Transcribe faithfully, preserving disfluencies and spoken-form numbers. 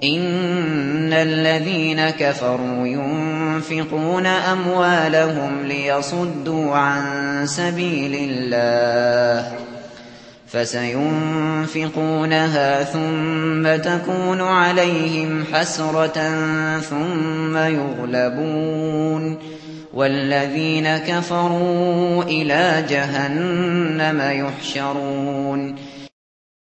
إِنَّ الَّذِينَ كَفَرُوا يُنفِقُونَ أَمْوَالَهُمْ لِيَصُدُّوا عَن سَبِيلِ اللَّهِ فَسَيُنفِقُونَهَا ثُمَّ تَكُونُ عَلَيْهِمْ حَسْرَةً ثُمَّ يُغْلَبُونَ وَالَّذِينَ كَفَرُوا إِلَىٰ جَهَنَّمَ يُحْشَرُونَ